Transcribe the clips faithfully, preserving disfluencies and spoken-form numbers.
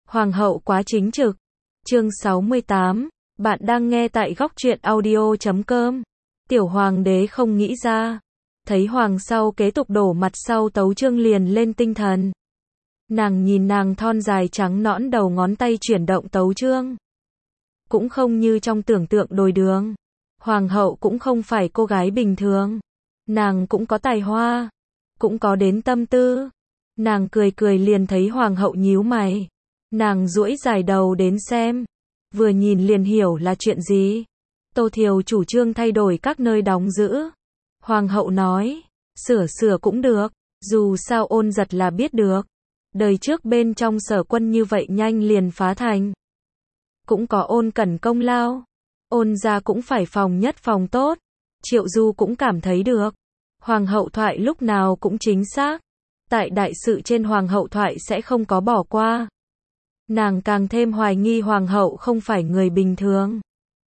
Hoàng hậu quá chính trực. Chương sáu mươi tám, bạn đang nghe tại góc truyện audio chấm com. Tiểu hoàng đế không nghĩ ra. Thấy hoàng sau kế tục đổ mặt sau Tấu Chương liền lên tinh thần. Nàng nhìn nàng thon dài trắng nõn đầu ngón tay chuyển động Tấu Chương. Cũng không như trong tưởng tượng đồi đường. Hoàng hậu cũng không phải cô gái bình thường. Nàng cũng có tài hoa. Cũng có đến tâm tư. Nàng cười cười liền thấy hoàng hậu nhíu mày. Nàng duỗi dài đầu đến xem. Vừa nhìn liền hiểu là chuyện gì. Tô Thiều chủ trương thay đổi các nơi đóng giữ. Hoàng hậu nói, sửa sửa cũng được. Dù sao Ôn Giật là biết được. Đời trước bên trong Sở Quân như vậy nhanh liền phá thành. Cũng có Ôn Cẩn công lao. Ôn gia cũng phải phòng nhất phòng tốt. Triệu Du cũng cảm thấy được. Hoàng hậu thoại lúc nào cũng chính xác. Tại đại sự trên hoàng hậu thoại sẽ không có bỏ qua. Nàng càng thêm hoài nghi hoàng hậu không phải người bình thường.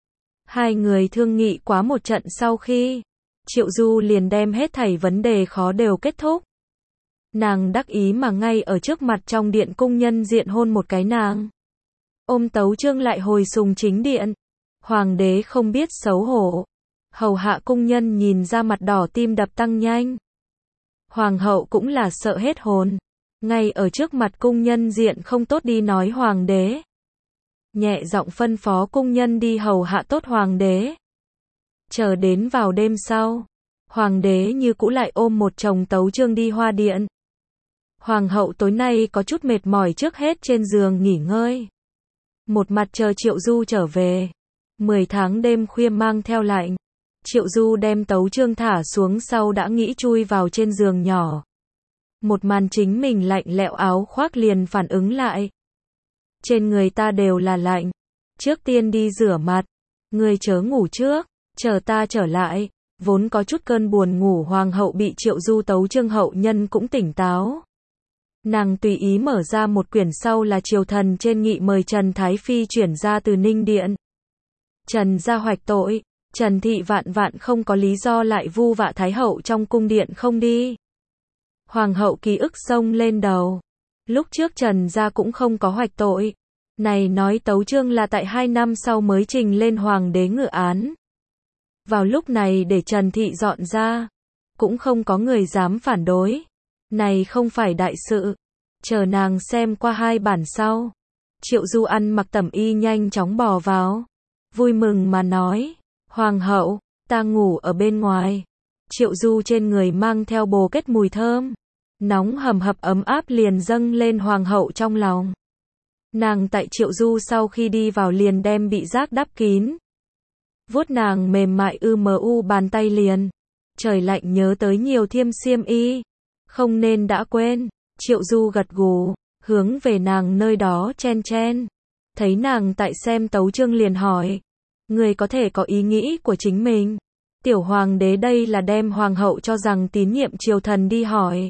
Hai người thương nghị quá một trận sau khi, Triệu Du liền đem hết thảy vấn đề khó đều kết thúc. Nàng đắc ý mà ngay ở trước mặt trong điện cung nhân diện hôn một cái nàng. Ôm Tấu Chương lại hồi sùng chính điện. Hoàng đế không biết xấu hổ. Hầu hạ cung nhân nhìn ra mặt đỏ tim đập tăng nhanh. Hoàng hậu cũng là sợ hết hồn. Ngay ở trước mặt cung nhân diện không tốt đi nói hoàng đế. Nhẹ giọng phân phó cung nhân đi hầu hạ tốt hoàng đế. Chờ đến vào đêm sau, hoàng đế như cũ lại ôm một chồng Tấu Chương đi hoa điện. Hoàng hậu tối nay có chút mệt mỏi trước hết trên giường nghỉ ngơi. Một mặt chờ Triệu Du trở về. Mười tháng đêm khuya mang theo lạnh. Triệu Du đem Tấu Chương thả xuống sau đã nghĩ chui vào trên giường nhỏ. Một màn chính mình lạnh lẽo áo khoác liền phản ứng lại. Trên người ta đều là lạnh. Trước tiên đi rửa mặt. Ngươi chớ ngủ trước. Chờ ta trở lại. Vốn có chút cơn buồn ngủ hoàng hậu bị Triệu Du Tấu Chương hậu nhân cũng tỉnh táo. Nàng tùy ý mở ra một quyển sau là triều thần trên nghị mời Trần Thái Phi chuyển ra từ Ninh Điện. Trần gia hoạch tội. Trần thị vạn vạn không có lý do lại vu vạ Thái hậu trong cung điện không đi. Hoàng hậu ký ức xông lên đầu. Lúc trước Trần gia cũng không có hoạch tội. Này nói Tấu Chương là tại hai năm sau mới trình lên hoàng đế ngự án. Vào lúc này để Trần thị dọn ra. Cũng không có người dám phản đối. Này không phải đại sự. Chờ nàng xem qua hai bản sau. Triệu Du ăn mặc tẩm y nhanh chóng bò vào. Vui mừng mà nói. Hoàng hậu, ta ngủ ở bên ngoài. Triệu Du trên người mang theo bồ kết mùi thơm. Nóng hầm hập ấm áp liền dâng lên hoàng hậu trong lòng. Nàng tại Triệu Du sau khi đi vào liền đem bị giác đắp kín. Vuốt nàng mềm mại ư mờ u bàn tay liền. Trời lạnh nhớ tới nhiều thiêm xiêm y. Không nên đã quên. Triệu Du gật gù, hướng về nàng nơi đó chen chen. Thấy nàng tại xem Tấu Chương liền hỏi. Người có thể có ý nghĩ của chính mình. Tiểu hoàng đế đây là đem hoàng hậu cho rằng tín nhiệm triều thần đi hỏi.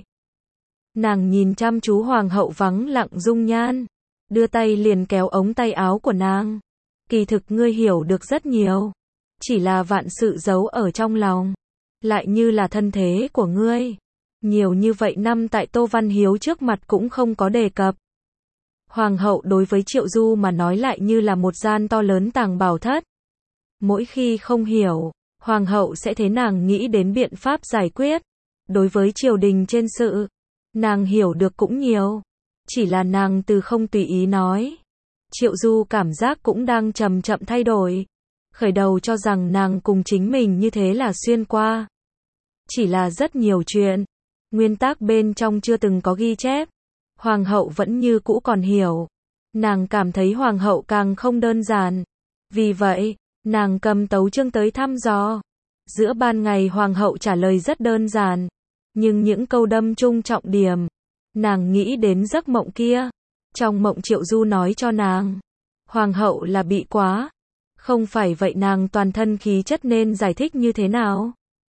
Nàng nhìn chăm chú hoàng hậu vắng lặng dung nhan. Đưa tay liền kéo ống tay áo của nàng. Kỳ thực ngươi hiểu được rất nhiều. Chỉ là vạn sự giấu ở trong lòng. Lại như là thân thế của ngươi. Nhiều như vậy năm tại Tô Văn Hiếu trước mặt cũng không có đề cập. Hoàng hậu đối với Triệu Du mà nói lại như là một gian to lớn tàng bảo thất. Mỗi khi không hiểu, hoàng hậu sẽ thế nàng nghĩ đến biện pháp giải quyết. Đối với triều đình trên sự, nàng hiểu được cũng nhiều. Chỉ là nàng từ không tùy ý nói. Triệu Du cảm giác cũng đang chậm chậm thay đổi. Khởi đầu cho rằng nàng cùng chính mình như thế là xuyên qua. Chỉ là rất nhiều chuyện. Nguyên tắc bên trong chưa từng có ghi chép. Hoàng hậu vẫn như cũ còn hiểu. Nàng cảm thấy hoàng hậu càng không đơn giản. Vì vậy, nàng cầm Tấu Chương tới thăm dò. Giữa ban ngày hoàng hậu trả lời rất đơn giản. Nhưng những câu đâm chung trọng điểm. Nàng nghĩ đến giấc mộng kia. Trong mộng Triệu Du nói cho nàng. Hoàng hậu là bị quá. Không phải vậy nàng toàn thân khí chất nên giải thích như thế nào?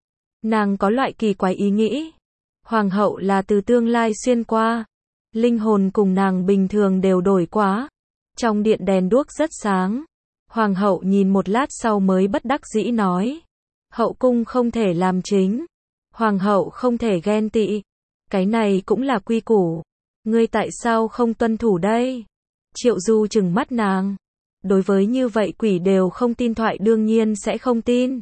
Nàng có loại kỳ quái ý nghĩ. Hoàng hậu là từ tương lai xuyên qua. Linh hồn cùng nàng bình thường đều đổi quá. Trong điện đèn đuốc rất sáng. Hoàng hậu nhìn một lát sau mới bất đắc dĩ nói. Hậu cung không thể làm chính. Hoàng hậu không thể ghen tị. Cái này cũng là quy củ. Ngươi tại sao không tuân thủ đây? Triệu Du trừng mắt nàng. Đối với như vậy quỷ đều không tin thoại đương nhiên sẽ không tin.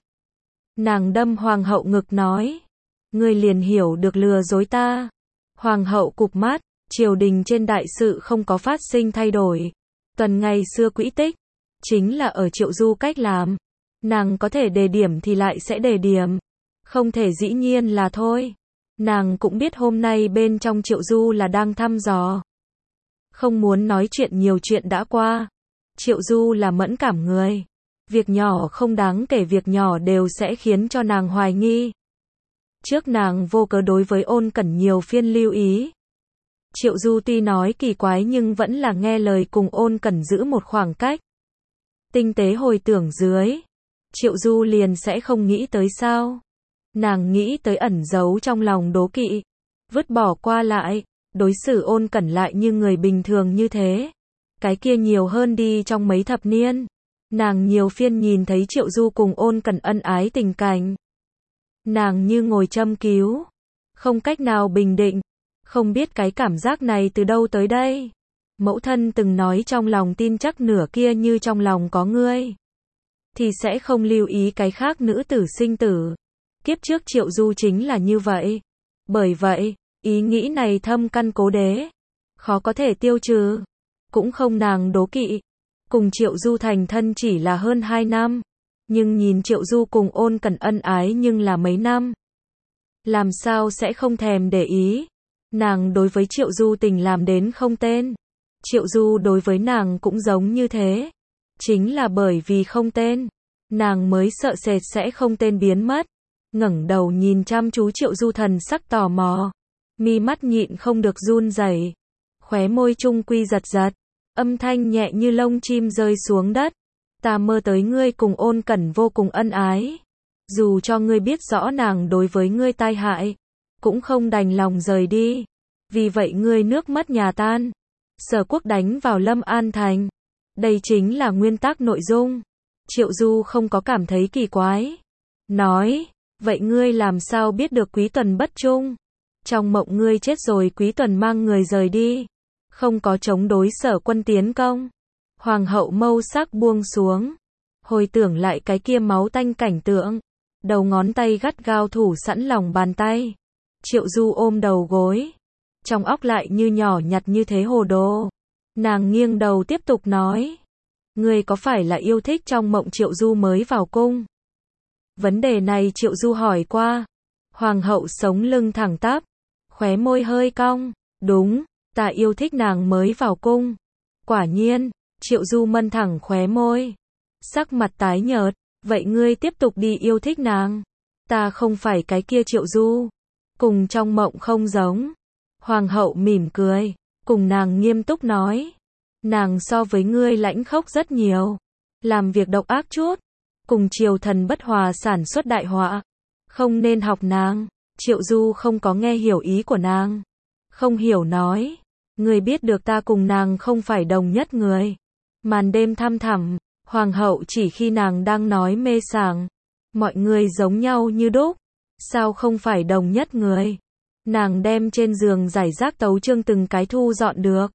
Nàng đâm hoàng hậu ngực nói. Ngươi liền hiểu được lừa dối ta. Hoàng hậu cụp mắt, triều đình trên đại sự không có phát sinh thay đổi. Tuần ngày xưa quỹ tích, chính là ở Triệu Du cách làm. Nàng có thể đề điểm thì lại sẽ đề điểm. Không thể dĩ nhiên là thôi. Nàng cũng biết hôm nay bên trong Triệu Du là đang thăm dò. Không muốn nói chuyện nhiều chuyện đã qua. Triệu Du là mẫn cảm người. Việc nhỏ không đáng kể việc nhỏ đều sẽ khiến cho nàng hoài nghi. Trước nàng vô cớ đối với Ôn Cẩn nhiều phiên lưu ý. Triệu Du tuy nói kỳ quái nhưng vẫn là nghe lời cùng Ôn Cẩn giữ một khoảng cách. Tinh tế hồi tưởng dưới. Triệu Du liền sẽ không nghĩ tới sao. Nàng nghĩ tới ẩn giấu trong lòng đố kỵ. Vứt bỏ qua lại. Đối xử Ôn Cẩn lại như người bình thường như thế. Cái kia nhiều hơn đi trong mấy thập niên. Nàng nhiều phiên nhìn thấy Triệu Du cùng Ôn Cẩn ân ái tình cảnh. Nàng như ngồi châm cứu. Không cách nào bình định. Không biết cái cảm giác này từ đâu tới đây. Mẫu thân từng nói trong lòng tin chắc nửa kia như trong lòng có ngươi. Thì sẽ không lưu ý cái khác nữ tử sinh tử. Kiếp trước Triệu Du chính là như vậy. Bởi vậy, ý nghĩ này thâm căn cố đế. Khó có thể tiêu trừ. Cũng không nàng đố kỵ. Cùng Triệu Du thành thân chỉ là hơn hai năm. Nhưng nhìn Triệu Du cùng Ôn Cẩn ân ái nhưng là mấy năm. Làm sao sẽ không thèm để ý. Nàng đối với Triệu Du tình làm đến không tên. Triệu Du đối với nàng cũng giống như thế. Chính là bởi vì không tên. Nàng mới sợ sệt sẽ không tên biến mất. Ngẩng đầu nhìn chăm chú Triệu Du thần sắc tò mò. Mi mắt nhịn không được run rẩy. Khóe môi trung quy giật giật. Âm thanh nhẹ như lông chim rơi xuống đất. Ta mơ tới ngươi cùng Ôn Cẩn vô cùng ân ái. Dù cho ngươi biết rõ nàng đối với ngươi tai hại. Cũng không đành lòng rời đi. Vì vậy ngươi nước mất nhà tan. Sở quốc đánh vào Lâm An Thành. Đây chính là nguyên tắc nội dung. Triệu Du không có cảm thấy kỳ quái. Nói, vậy ngươi làm sao biết được Quý Tuần bất trung? Trong mộng ngươi chết rồi Quý Tuần mang người rời đi. Không có chống đối Sở quân tiến công. Hoàng hậu mâu sắc buông xuống. Hồi tưởng lại cái kia máu tanh cảnh tượng. Đầu ngón tay gắt gao thủ sẵn lòng bàn tay. Triệu Du ôm đầu gối. Trong óc lại như nhỏ nhặt như thế hồ đồ. Nàng nghiêng đầu tiếp tục nói. Ngươi có phải là yêu thích trong mộng Triệu Du mới vào cung? Vấn đề này Triệu Du hỏi qua. Hoàng hậu sống lưng thẳng tắp. Khóe môi hơi cong. Đúng, ta yêu thích nàng mới vào cung. Quả nhiên, Triệu Du mân thẳng khóe môi. Sắc mặt tái nhợt. Vậy ngươi tiếp tục đi yêu thích nàng. Ta không phải cái kia Triệu Du. Cùng trong mộng không giống. Hoàng hậu mỉm cười. Cùng nàng nghiêm túc nói. Nàng so với ngươi lãnh khốc rất nhiều. Làm việc độc ác chút. Cùng triều thần bất hòa sản xuất đại họa. Không nên học nàng. Triệu Du không có nghe hiểu ý của nàng. Không hiểu nói. Ngươi biết được ta cùng nàng không phải đồng nhất người. Màn đêm thăm thẳm. Hoàng hậu chỉ khi nàng đang nói mê sảng. Mọi người giống nhau như đúc. Sao không phải đồng nhất người? Nàng đem trên giường giải rác tấu chương từng cái thu dọn được.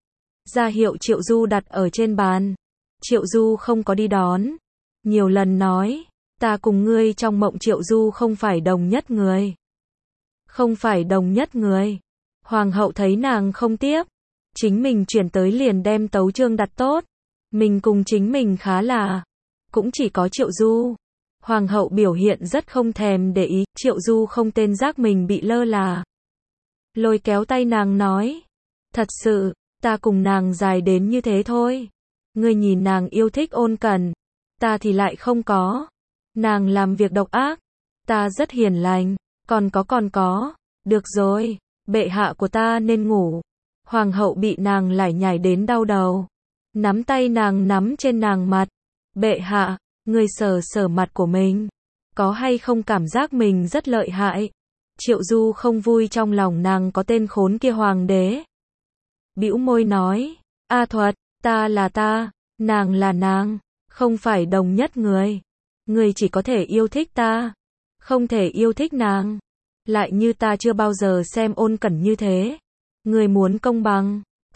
Ra hiệu Triệu Du đặt ở trên bàn. Triệu Du không có đi đón. Nhiều lần nói. Ta cùng ngươi trong mộng Triệu Du không phải đồng nhất người. Không phải đồng nhất người. Hoàng hậu thấy nàng không tiếp. Chính mình chuyển tới liền đem tấu chương đặt tốt. Mình cùng chính mình khá là. Cũng chỉ có Triệu Du. Hoàng hậu biểu hiện rất không thèm để ý. Triệu Du không tên giác mình bị lơ là. Lôi kéo tay nàng nói. Thật sự, ta cùng nàng dài đến như thế thôi. Ngươi nhìn nàng yêu thích Ôn Cẩn. Ta thì lại không có. Nàng làm việc độc ác. Ta rất hiền lành. Còn có còn có. Được rồi. Bệ hạ của ta nên ngủ. Hoàng hậu bị nàng lải nhải đến đau đầu. Nắm tay nàng nắm trên nàng mặt. Bệ hạ, ngươi sờ sờ mặt của mình. Có hay không cảm giác mình rất lợi hại? Triệu Du không vui trong lòng nàng có tên khốn kia hoàng đế. Bĩu môi nói. A Thuật, ta là ta. Nàng là nàng. Không phải đồng nhất người. Ngươi chỉ có thể yêu thích ta. Không thể yêu thích nàng. Lại như ta chưa bao giờ xem Ôn Cẩn như thế. Ngươi muốn công bằng.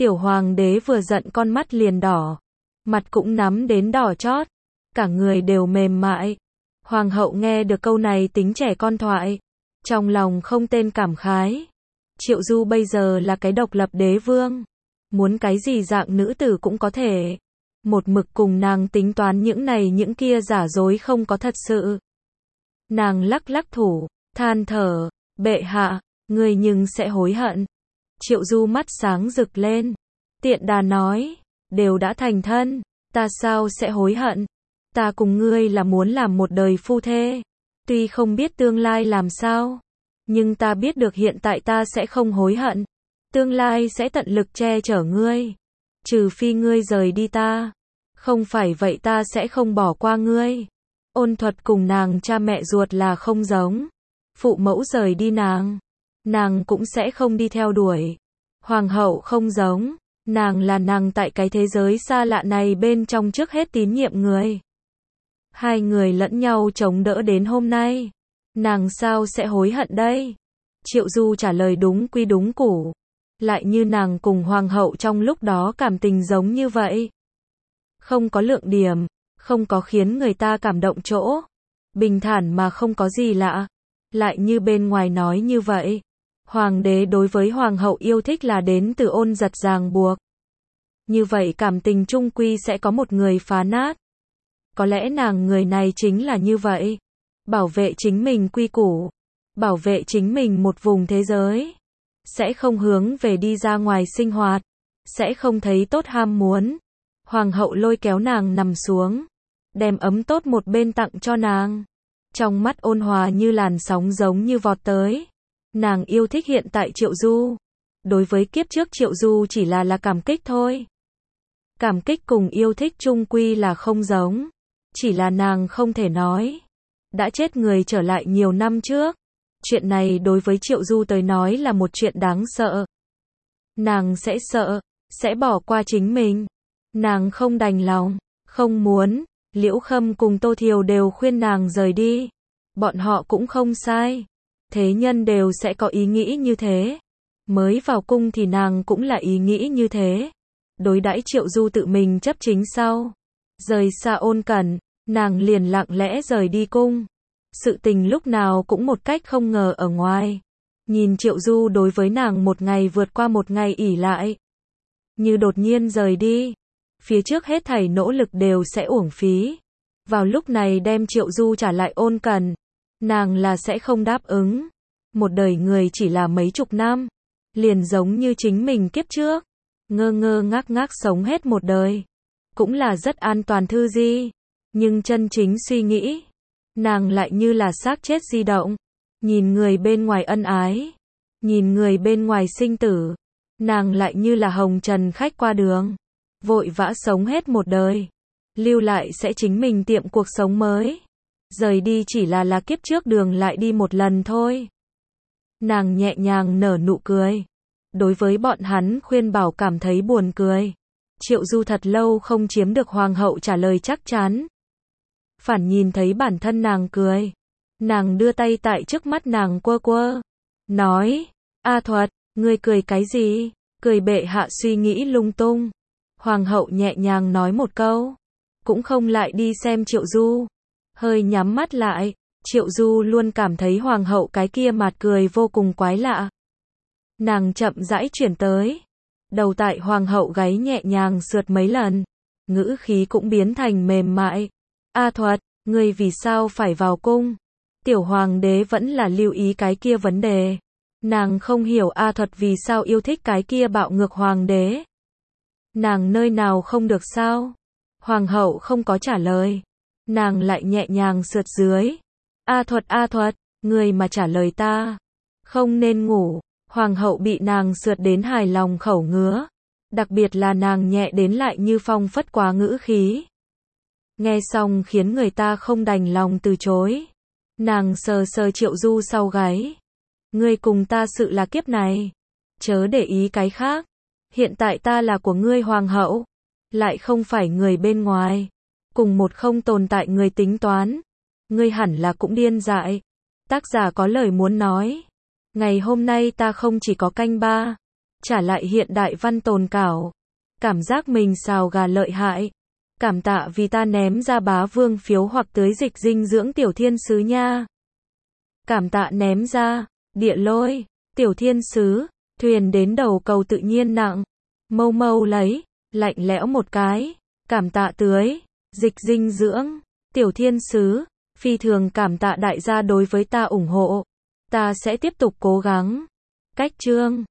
Tiểu hoàng đế vừa giận con mắt liền đỏ, mặt cũng nắm đến đỏ chót, cả người đều mềm mại. Hoàng hậu nghe được câu này tính trẻ con thoại, trong lòng không tên cảm khái. Triệu Du bây giờ là cái độc lập đế vương, muốn cái gì dạng nữ tử cũng có thể. Một mực cùng nàng tính toán những này những kia giả dối không có thật sự. Nàng lắc lắc thủ, than thở, bệ hạ, ngươi nhưng sẽ hối hận. Triệu Du mắt sáng rực lên, tiện đà nói, đều đã thành thân, ta sao sẽ hối hận? Ta cùng ngươi là muốn làm một đời phu thê, tuy không biết tương lai làm sao, nhưng ta biết được hiện tại ta sẽ không hối hận, tương lai sẽ tận lực che chở ngươi, trừ phi ngươi rời đi ta, không phải vậy ta sẽ không bỏ qua ngươi. Ôn Thuật cùng nàng cha mẹ ruột là không giống, phụ mẫu rời đi nàng, nàng cũng sẽ không đi theo đuổi. Hoàng hậu không giống, nàng là nàng tại cái thế giới xa lạ này bên trong trước hết tín nhiệm người. Hai người lẫn nhau chống đỡ đến hôm nay, nàng sao sẽ hối hận đây? Triệu Du trả lời đúng quy đúng củ, lại như nàng cùng hoàng hậu trong lúc đó cảm tình giống như vậy. Không có lượng điểm, không có khiến người ta cảm động chỗ, bình thản mà không có gì lạ, lại như bên ngoài nói như vậy. Hoàng đế đối với hoàng hậu yêu thích là đến từ ôn giật ràng buộc. Như vậy cảm tình chung quy sẽ có một người phá nát. Có lẽ nàng người này chính là như vậy. Bảo vệ chính mình quy củ, bảo vệ chính mình một vùng thế giới. Sẽ không hướng về đi ra ngoài sinh hoạt, sẽ không thấy tốt ham muốn. Hoàng hậu lôi kéo nàng nằm xuống, đem ấm tốt một bên tặng cho nàng. Trong mắt ôn hòa như làn sóng giống như vọt tới. Nàng yêu thích hiện tại Triệu Du. Đối với kiếp trước Triệu Du chỉ là là cảm kích thôi. Cảm kích cùng yêu thích chung quy là không giống. Chỉ là nàng không thể nói. Đã chết người trở lại nhiều năm trước. Chuyện này đối với Triệu Du tới nói là một chuyện đáng sợ. Nàng sẽ sợ, sẽ bỏ qua chính mình. Nàng không đành lòng, không muốn. Liễu Khâm cùng Tô Thiều đều khuyên nàng rời đi. Bọn họ cũng không sai. Thế nhân đều sẽ có ý nghĩ như thế. Mới vào cung thì nàng cũng là ý nghĩ như thế. Đối đãi Triệu Du tự mình chấp chính sau. Rời xa Ôn Cẩn, nàng liền lặng lẽ rời đi cung. Sự tình lúc nào cũng một cách không ngờ ở ngoài. Nhìn Triệu Du đối với nàng một ngày vượt qua một ngày ỷ lại. Như đột nhiên rời đi. Phía trước hết thảy nỗ lực đều sẽ uổng phí. Vào lúc này đem Triệu Du trả lại Ôn Cẩn. Nàng là sẽ không đáp ứng. Một đời người chỉ là mấy chục năm. Liền giống như chính mình kiếp trước. Ngơ ngơ ngác ngác sống hết một đời. Cũng là rất an toàn thư di. Nhưng chân chính suy nghĩ. Nàng lại như là xác chết di động. Nhìn người bên ngoài ân ái. Nhìn người bên ngoài sinh tử. Nàng lại như là hồng trần khách qua đường. Vội vã sống hết một đời. Lưu lại sẽ chính mình tiệm cuộc sống mới. Rời đi chỉ là là kiếp trước đường lại đi một lần thôi. Nàng nhẹ nhàng nở nụ cười. Đối với bọn hắn khuyên bảo cảm thấy buồn cười. Triệu Du thật lâu không chiếm được hoàng hậu trả lời chắc chắn. Phản nhìn thấy bản thân nàng cười. Nàng đưa tay tại trước mắt nàng quơ quơ. Nói, A Thuật, ngươi cười cái gì? Cười bệ hạ suy nghĩ lung tung. Hoàng hậu nhẹ nhàng nói một câu. Cũng không lại đi xem Triệu Du. Hơi nhắm mắt lại. Triệu Du luôn cảm thấy hoàng hậu cái kia mặt cười vô cùng quái lạ. Nàng chậm rãi chuyển tới. Đầu tại hoàng hậu gáy nhẹ nhàng sượt mấy lần. Ngữ khí cũng biến thành mềm mại. A Thuật, ngươi vì sao phải vào cung? Tiểu hoàng đế vẫn là lưu ý cái kia vấn đề. Nàng không hiểu A Thuật vì sao yêu thích cái kia bạo ngược hoàng đế. Nàng nơi nào không được sao? Hoàng hậu không có trả lời. Nàng lại nhẹ nhàng sượt dưới. A Thuật, A Thuật, người mà trả lời ta. Không nên ngủ. Hoàng hậu bị nàng sượt đến hài lòng khẩu ngứa. Đặc biệt là nàng nhẹ đến lại như phong phất quá ngữ khí. Nghe xong khiến người ta không đành lòng từ chối. Nàng sờ sờ Triệu Du sau gáy. Ngươi cùng ta sự là kiếp này. Chớ để ý cái khác. Hiện tại ta là của ngươi hoàng hậu. Lại không phải người bên ngoài. Cùng một không tồn tại người tính toán. Ngươi hẳn là cũng điên dại. Tác giả có lời muốn nói. Ngày hôm nay ta không chỉ có canh ba. trả lại hiện đại văn tồn cảo. Cảm giác mình xào gà lợi hại. Cảm tạ vì ta ném ra bá vương phiếu hoặc tưới dịch dinh dưỡng tiểu thiên sứ nha. Cảm tạ ném ra, địa lôi, tiểu thiên sứ, thuyền đến đầu cầu tự nhiên nặng. Mâu mâu lấy, lạnh lẽo một cái. Cảm tạ tưới, dịch dinh dưỡng, tiểu thiên sứ, phi thường cảm tạ đại gia đối với ta ủng hộ. Ta sẽ tiếp tục cố gắng. Cách chương